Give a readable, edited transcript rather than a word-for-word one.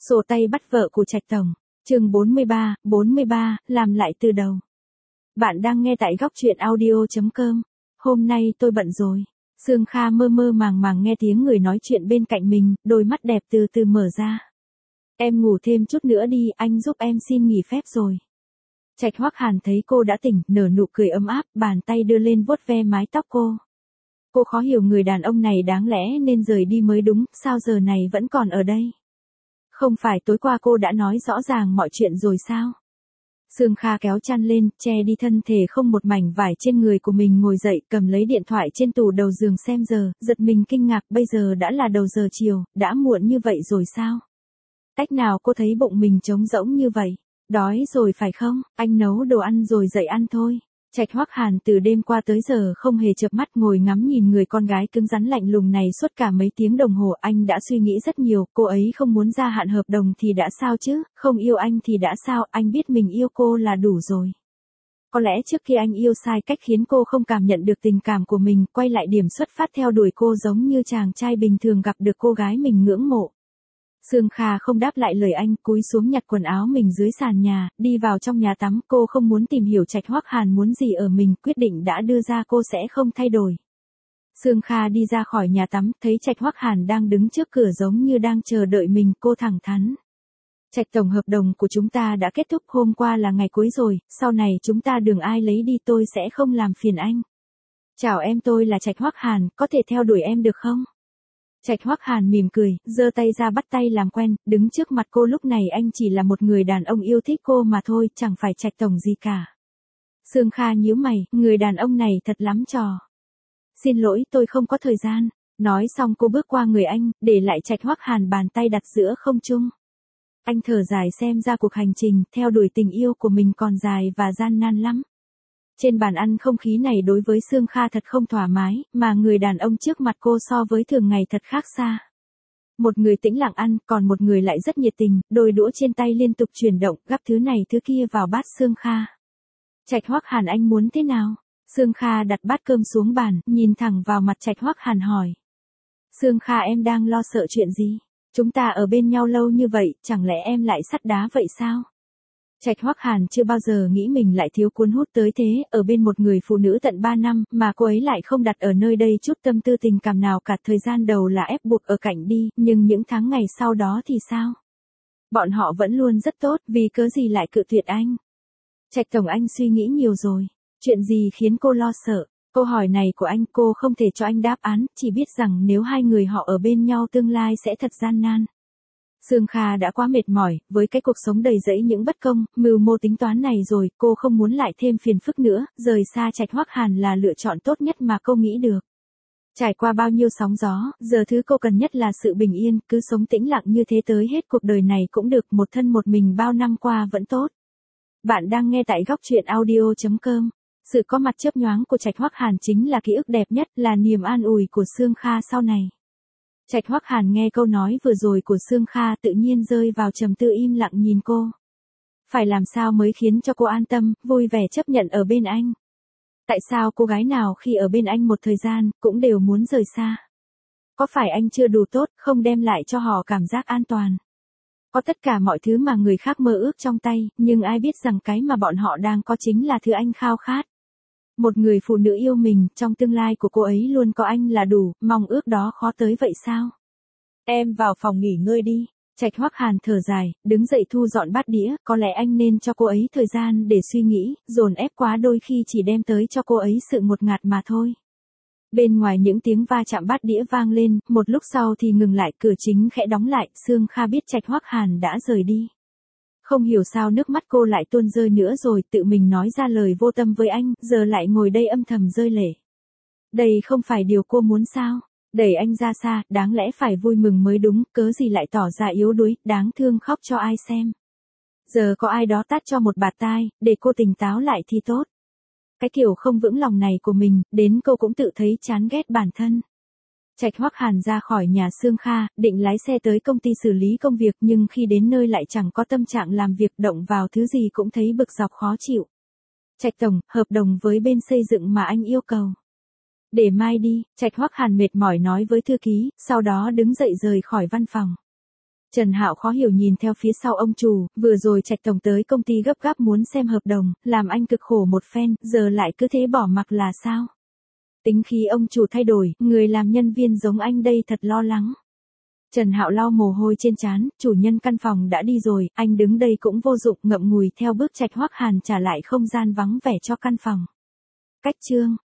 Sổ tay bắt vợ của Trạch Tổng. Chương 43, làm lại từ đầu. Bạn đang nghe tại góc truyện audio.com. Hôm nay tôi bận rồi. Sương Kha mơ mơ màng màng nghe tiếng người nói chuyện bên cạnh mình, đôi mắt đẹp từ từ mở ra. Em ngủ thêm chút nữa đi, anh giúp em xin nghỉ phép rồi. Trạch Hoắc Hàn thấy cô đã tỉnh, nở nụ cười ấm áp, bàn tay đưa lên vuốt ve mái tóc cô. Cô khó hiểu người đàn ông này đáng lẽ nên rời đi mới đúng, sao giờ này vẫn còn ở đây? Không phải tối qua cô đã nói rõ ràng mọi chuyện rồi sao? Sương Kha kéo chăn lên, che đi thân thể không một mảnh vải trên người của mình, ngồi dậy, cầm lấy điện thoại trên tủ đầu giường xem giờ, giật mình kinh ngạc, bây giờ đã là đầu giờ chiều, đã muộn như vậy rồi sao? Cách nào cô thấy bụng mình trống rỗng như vậy? Đói rồi phải không? Anh nấu đồ ăn rồi dậy ăn thôi. Trạch Hoắc Hàn từ đêm qua tới giờ không hề chợp mắt ngồi ngắm nhìn người con gái cứng rắn lạnh lùng này suốt cả mấy tiếng đồng hồ. Anh đã suy nghĩ rất nhiều, cô ấy không muốn gia hạn hợp đồng thì đã sao chứ, không yêu anh thì đã sao, anh biết mình yêu cô là đủ rồi. Có lẽ trước khi anh yêu sai cách khiến cô không cảm nhận được tình cảm của mình, quay lại điểm xuất phát theo đuổi cô giống như chàng trai bình thường gặp được cô gái mình ngưỡng mộ. Sương Kha không đáp lại lời anh, cúi xuống nhặt quần áo mình dưới sàn nhà, đi vào trong nhà tắm. Cô không muốn tìm hiểu Trạch Hoắc Hàn muốn gì ở mình, quyết định đã đưa ra cô sẽ không thay đổi. Sương Kha đi ra khỏi nhà tắm, thấy Trạch Hoắc Hàn đang đứng trước cửa giống như đang chờ đợi mình, cô thẳng thắn. Trạch Tổng, hợp đồng của chúng ta đã kết thúc, hôm qua là ngày cuối rồi, sau này chúng ta đừng ai lấy đi, tôi sẽ không làm phiền anh. Chào em, tôi là Trạch Hoắc Hàn, có thể theo đuổi em được không? Trạch Hoắc Hàn mỉm cười, giơ tay ra bắt tay làm quen, đứng trước mặt cô lúc này anh chỉ là một người đàn ông yêu thích cô mà thôi, chẳng phải Trạch Tổng gì cả. Sương Kha nhíu mày, người đàn ông này thật lắm trò. Xin lỗi, tôi không có thời gian. Nói xong cô bước qua người anh, để lại Trạch Hoắc Hàn bàn tay đặt giữa không trung. Anh thở dài, xem ra cuộc hành trình theo đuổi tình yêu của mình còn dài và gian nan lắm. Trên bàn ăn không khí này đối với Sương Kha thật không thoải mái, mà người đàn ông trước mặt cô so với thường ngày thật khác xa. Một người tĩnh lặng ăn, còn một người lại rất nhiệt tình, đôi đũa trên tay liên tục chuyển động, gắp thứ này thứ kia vào bát Sương Kha. Trạch Hoắc Hàn, anh muốn thế nào? Sương Kha đặt bát cơm xuống bàn, nhìn thẳng vào mặt Trạch Hoắc Hàn hỏi. Sương Kha, em đang lo sợ chuyện gì? Chúng ta ở bên nhau lâu như vậy, chẳng lẽ em lại sắt đá vậy sao? Trạch Hoắc Hàn chưa bao giờ nghĩ mình lại thiếu cuốn hút tới thế, ở bên một người phụ nữ tận 3 năm, mà cô ấy lại không đặt ở nơi đây chút tâm tư tình cảm nào cả. Thời gian đầu là ép buộc ở cạnh đi, nhưng những tháng ngày sau đó thì sao? Bọn họ vẫn luôn rất tốt, vì cớ gì lại cự tuyệt anh? Trạch Tổng, anh suy nghĩ nhiều rồi. Chuyện gì khiến cô lo sợ? Câu hỏi này của anh cô không thể cho anh đáp án, chỉ biết rằng nếu hai người họ ở bên nhau tương lai sẽ thật gian nan. Sương Kha đã quá mệt mỏi, với cái cuộc sống đầy rẫy những bất công, mưu mô tính toán này rồi, cô không muốn lại thêm phiền phức nữa, rời xa Trạch Hoắc Hàn là lựa chọn tốt nhất mà cô nghĩ được. Trải qua bao nhiêu sóng gió, giờ thứ cô cần nhất là sự bình yên, cứ sống tĩnh lặng như thế tới hết cuộc đời này cũng được, một thân một mình bao năm qua vẫn tốt. Bạn đang nghe tại góc truyện audio.com. Sự có mặt chớp nhoáng của Trạch Hoắc Hàn chính là ký ức đẹp nhất, là niềm an ủi của Sương Kha sau này. Trạch Hoắc Hàn nghe câu nói vừa rồi của Sương Kha tự nhiên rơi vào trầm tư, im lặng nhìn cô. Phải làm sao mới khiến cho cô an tâm, vui vẻ chấp nhận ở bên anh? Tại sao cô gái nào khi ở bên anh một thời gian, cũng đều muốn rời xa? Có phải anh chưa đủ tốt, không đem lại cho họ cảm giác an toàn? Có tất cả mọi thứ mà người khác mơ ước trong tay, nhưng ai biết rằng cái mà bọn họ đang có chính là thứ anh khao khát. Một người phụ nữ yêu mình, trong tương lai của cô ấy luôn có anh là đủ, mong ước đó khó tới vậy sao? Em vào phòng nghỉ ngơi đi. Trạch Hoắc Hàn thở dài, đứng dậy thu dọn bát đĩa, có lẽ anh nên cho cô ấy thời gian để suy nghĩ, dồn ép quá đôi khi chỉ đem tới cho cô ấy sự ngột ngạt mà thôi. Bên ngoài những tiếng va chạm bát đĩa vang lên, một lúc sau thì ngừng lại, cửa chính khẽ đóng lại, Sương Kha biết Trạch Hoắc Hàn đã rời đi. Không hiểu sao nước mắt cô lại tuôn rơi nữa rồi, tự mình nói ra lời vô tâm với anh, giờ lại ngồi đây âm thầm rơi lệ. Đây không phải điều cô muốn sao? Đẩy anh ra xa, đáng lẽ phải vui mừng mới đúng, cớ gì lại tỏ ra yếu đuối, đáng thương khóc cho ai xem. Giờ có ai đó tát cho một bạt tai, để cô tỉnh táo lại thì tốt. Cái kiểu không vững lòng này của mình, đến cô cũng tự thấy chán ghét bản thân. Trạch Hoắc Hàn ra khỏi nhà Sương Kha, định lái xe tới công ty xử lý công việc, nhưng khi đến nơi lại chẳng có tâm trạng làm việc, động vào thứ gì cũng thấy bực dọc khó chịu. Trạch Tổng, hợp đồng với bên xây dựng mà anh yêu cầu. Để mai đi, Trạch Hoắc Hàn mệt mỏi nói với thư ký, sau đó đứng dậy rời khỏi văn phòng. Trần Hạo khó hiểu nhìn theo phía sau ông chủ, vừa rồi Trạch tổng tới công ty gấp gáp muốn xem hợp đồng, làm anh cực khổ một phen, giờ lại cứ thế bỏ mặc là sao? Tính khí ông chủ thay đổi, người làm nhân viên giống anh đây thật lo lắng. Trần Hạo lau mồ hôi trên trán, chủ nhân căn phòng đã đi rồi, anh đứng đây cũng vô dụng, ngậm ngùi theo bước Trạch Hoắc Hàn trả lại không gian vắng vẻ cho căn phòng. Cách chương